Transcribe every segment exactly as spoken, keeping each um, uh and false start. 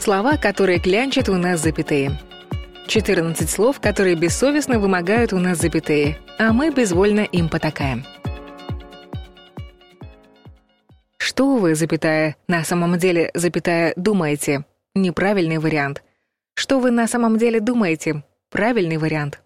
Слова, которые клянчат у нас запятые. четырнадцать слов, которые бессовестно вымогают у нас запятые, а мы безвольно им потакаем. Что вы, запятая, на самом деле, запятая, думаете? Неправильный вариант. Что вы на самом деле думаете? Правильный вариант.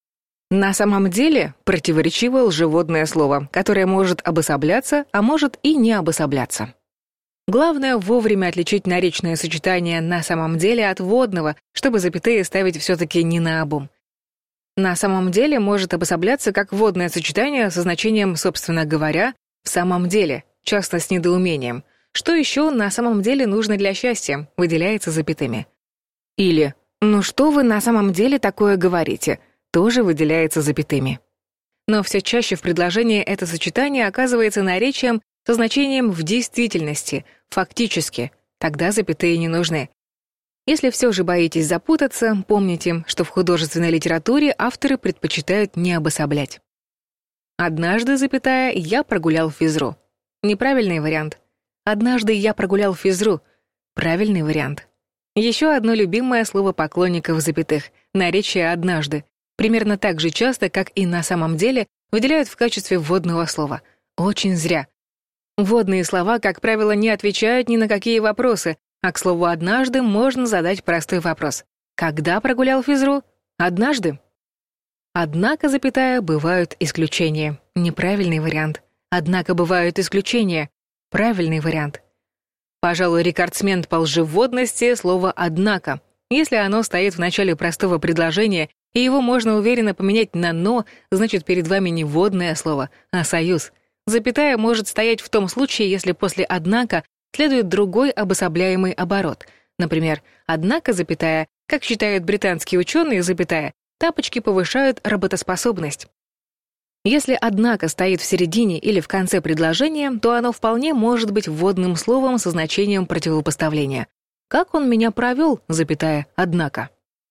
На самом деле противоречивое лжеводное слово, которое может обособляться, а может и не обособляться. Главное вовремя отличить наречное сочетание «на самом деле» от вводного, чтобы запятые ставить все-таки не наобум. «На самом деле» может обособляться как вводное сочетание со значением «собственно говоря», «в самом деле», часто с недоумением. Что еще на самом деле нужно для счастья, выделяется запятыми. Или «ну что вы на самом деле такое говорите», тоже выделяется запятыми. Но все чаще в предложении это сочетание оказывается наречием со значением «в действительности», «фактически», тогда запятые не нужны. Если все же боитесь запутаться, помните, что в художественной литературе авторы предпочитают не обособлять. Однажды, запятая, я прогулял физру. Неправильный вариант. Однажды я прогулял физру. Правильный вариант. Еще одно любимое слово поклонников запятых — наречие «однажды». Примерно так же часто, как и на самом деле, выделяют в качестве вводного слова. Очень зря. Вводные слова, как правило, не отвечают ни на какие вопросы, а к слову «однажды» можно задать простой вопрос. Когда прогулял физру? Однажды. Однако, запятая, бывают исключения. Неправильный вариант. Однако бывают исключения. Правильный вариант. Пожалуй, рекордсмен по лжевводности — слово «однако». Если оно стоит в начале простого предложения, и его можно уверенно поменять на «но», значит, перед вами не вводное слово, а союз. Запятая может стоять в том случае, если после «однако» следует другой обособляемый оборот. Например, «однако, запятая, как считают британские ученые, запятая, тапочки повышают работоспособность». Если «однако» стоит в середине или в конце предложения, то оно вполне может быть вводным словом со значением противопоставления. «Как он меня провел, запятая, однако».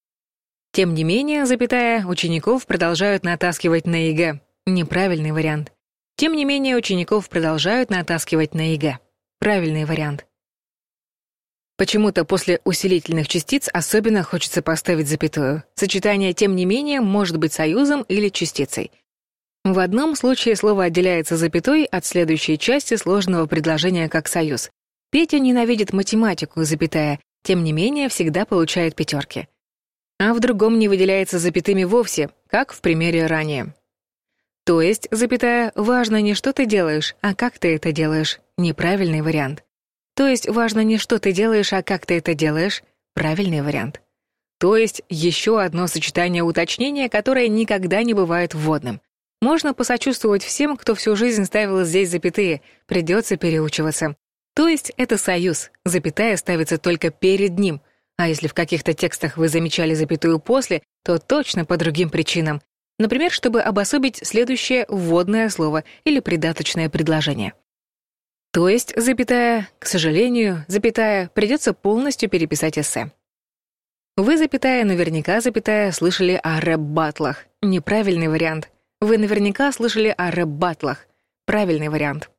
Тем не менее, запятая, учеников продолжают натаскивать на ЕГЭ. Неправильный вариант. Тем не менее, учеников продолжают натаскивать на ЕГЭ. Правильный вариант. Почему-то после усилительных частиц особенно хочется поставить запятую. Сочетание «тем не менее» может быть союзом или частицей. В одном случае слово отделяется запятой от следующей части сложного предложения как союз. Петя ненавидит математику, запятая, тем не менее всегда получает пятерки. А в другом не выделяется запятыми вовсе, как в примере ранее. То есть, запятая, важно не что ты делаешь, а как ты это делаешь. Неправильный вариант. То есть, важно не что ты делаешь, а как ты это делаешь. Правильный вариант. То есть, еще одно сочетание уточнения, которое никогда не бывает вводным. Можно посочувствовать всем, кто всю жизнь ставил здесь запятые, придется переучиваться. То есть, это союз, запятая ставится только перед ним. А если в каких-то текстах вы замечали запятую после, то точно по другим причинам. Например, чтобы обособить следующее вводное слово или придаточное предложение. То есть, запятая, к сожалению, запятая, придется полностью переписать эссе. Вы, запятая, наверняка, запятая, слышали о рэп-баттлах. Неправильный вариант. Вы наверняка слышали о рэп-баттлах. Правильный вариант.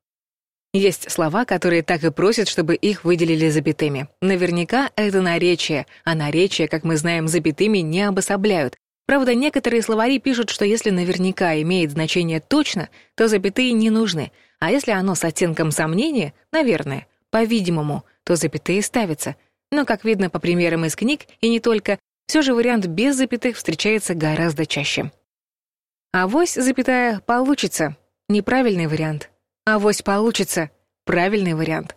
Есть слова, которые так и просят, чтобы их выделили запятыми. Наверняка это наречие, а наречия, как мы знаем, запятыми не обособляют. Правда, некоторые словари пишут, что если наверняка имеет значение точно, то запятые не нужны, а если оно с оттенком сомнения, наверное, по-видимому, то запятые ставятся. Но, как видно по примерам из книг, и не только, все же вариант без запятых встречается гораздо чаще. Авось, запятая, получится. Неправильный вариант. Авось получится. Правильный вариант.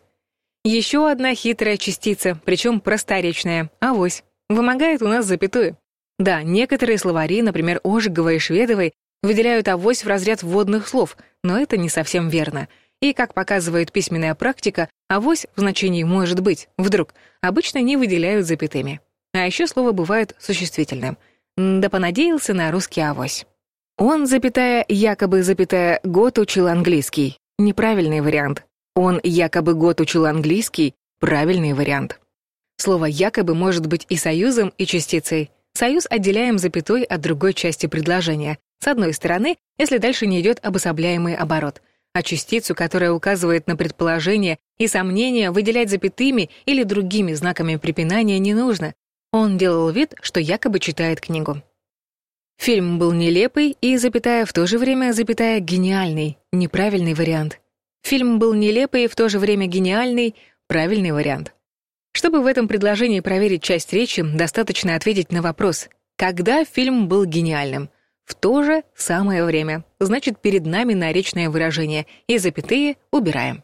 Еще одна хитрая частица, причем просторечная, авось, вымогает у нас запятую. Да, некоторые словари, например, Ожеговой и Шведовой, выделяют авось в разряд вводных слов, но это не совсем верно. И, как показывает письменная практика, авось в значении «может быть», «вдруг» обычно не выделяют запятыми. А еще слово бывает существительным. Да понадеялся на русский авось. Он, запятая, якобы, запятая, год учил английский. Неправильный вариант. Он якобы год учил английский. Правильный вариант. Слово «якобы» может быть и союзом, и частицей. Союз отделяем запятой от другой части предложения. С одной стороны, если дальше не идет обособляемый оборот. а частицу, которая указывает на предположение и сомнения, выделять запятыми или другими знаками препинания не нужно. Он делал вид, что якобы читает книгу. Фильм был нелепый и, запятая, в то же время, запятая, гениальный, неправильный вариант. Фильм был нелепый и в то же время гениальный, правильный вариант. Чтобы в этом предложении проверить часть речи, достаточно ответить на вопрос «Когда фильм был гениальным?» В то же самое время. Значит, перед нами наречное выражение, и запятые убираем.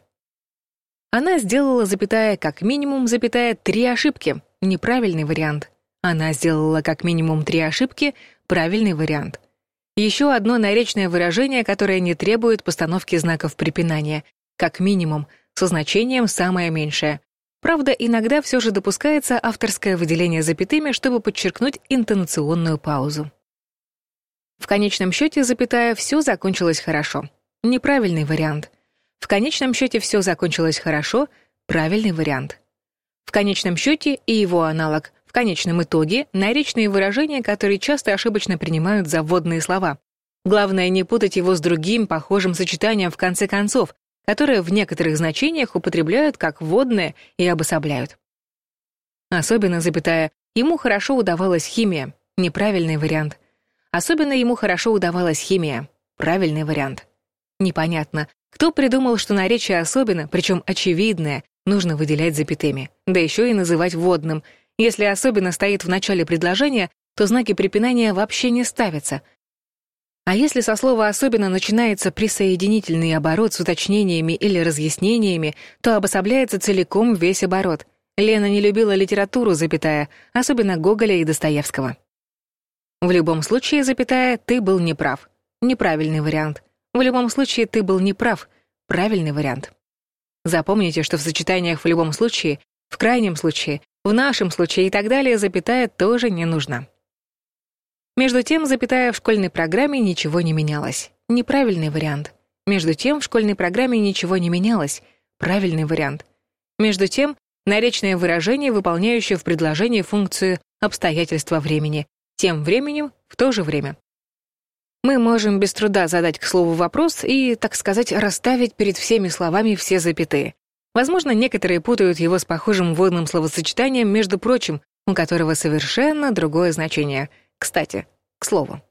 Она сделала, запятая, как минимум, запятая, три ошибки. Неправильный вариант. Она сделала как минимум три ошибки. Правильный вариант. Еще одно наречное выражение, которое не требует постановки знаков препинания. Как минимум, со значением «самое меньшее». Правда, иногда все же допускается авторское выделение запятыми, чтобы подчеркнуть интонационную паузу. В конечном счете, запятая, все закончилось хорошо. Неправильный вариант. В конечном счете все закончилось хорошо. Правильный вариант. В конечном счете и его аналог. В конечном итоге наречные выражения, которые часто ошибочно принимают за вводные слова. Главное не путать его с другим похожим сочетанием в конце концов, которое в некоторых значениях употребляют как вводное и обособляют. Особенно, запятая, ему хорошо удавалась химия. Неправильный вариант. Особенно ему хорошо удавалась химия. Правильный вариант. Непонятно, кто придумал, что наречие особенно, причем очевидное, нужно выделять запятыми, да еще и называть вводным. Если особенно стоит в начале предложения, то знаки препинания вообще не ставятся. А если со слова «особенно» начинается присоединительный оборот с уточнениями или разъяснениями, то обособляется целиком весь оборот. Лена не любила литературу, запятая, особенно Гоголя и Достоевского. В любом случае, запятая, ты был неправ. Неправильный вариант. В любом случае, ты был неправ. Правильный вариант. Запомните, что в сочетаниях в любом случае, в крайнем случае, в нашем случае и так далее запятая тоже не нужна. Между тем, запятая, в школьной программе ничего не менялось. Неправильный вариант. Между тем, в школьной программе ничего не менялось. Правильный вариант. Между тем, наречное выражение, выполняющее в предложении функцию обстоятельства времени. Тем временем в то же время. Мы можем без труда задать к слову вопрос и, так сказать, расставить перед всеми словами все запятые. Возможно, некоторые путают его с похожим вводным словосочетанием «между прочим», у которого совершенно другое значение. Кстати, к слову.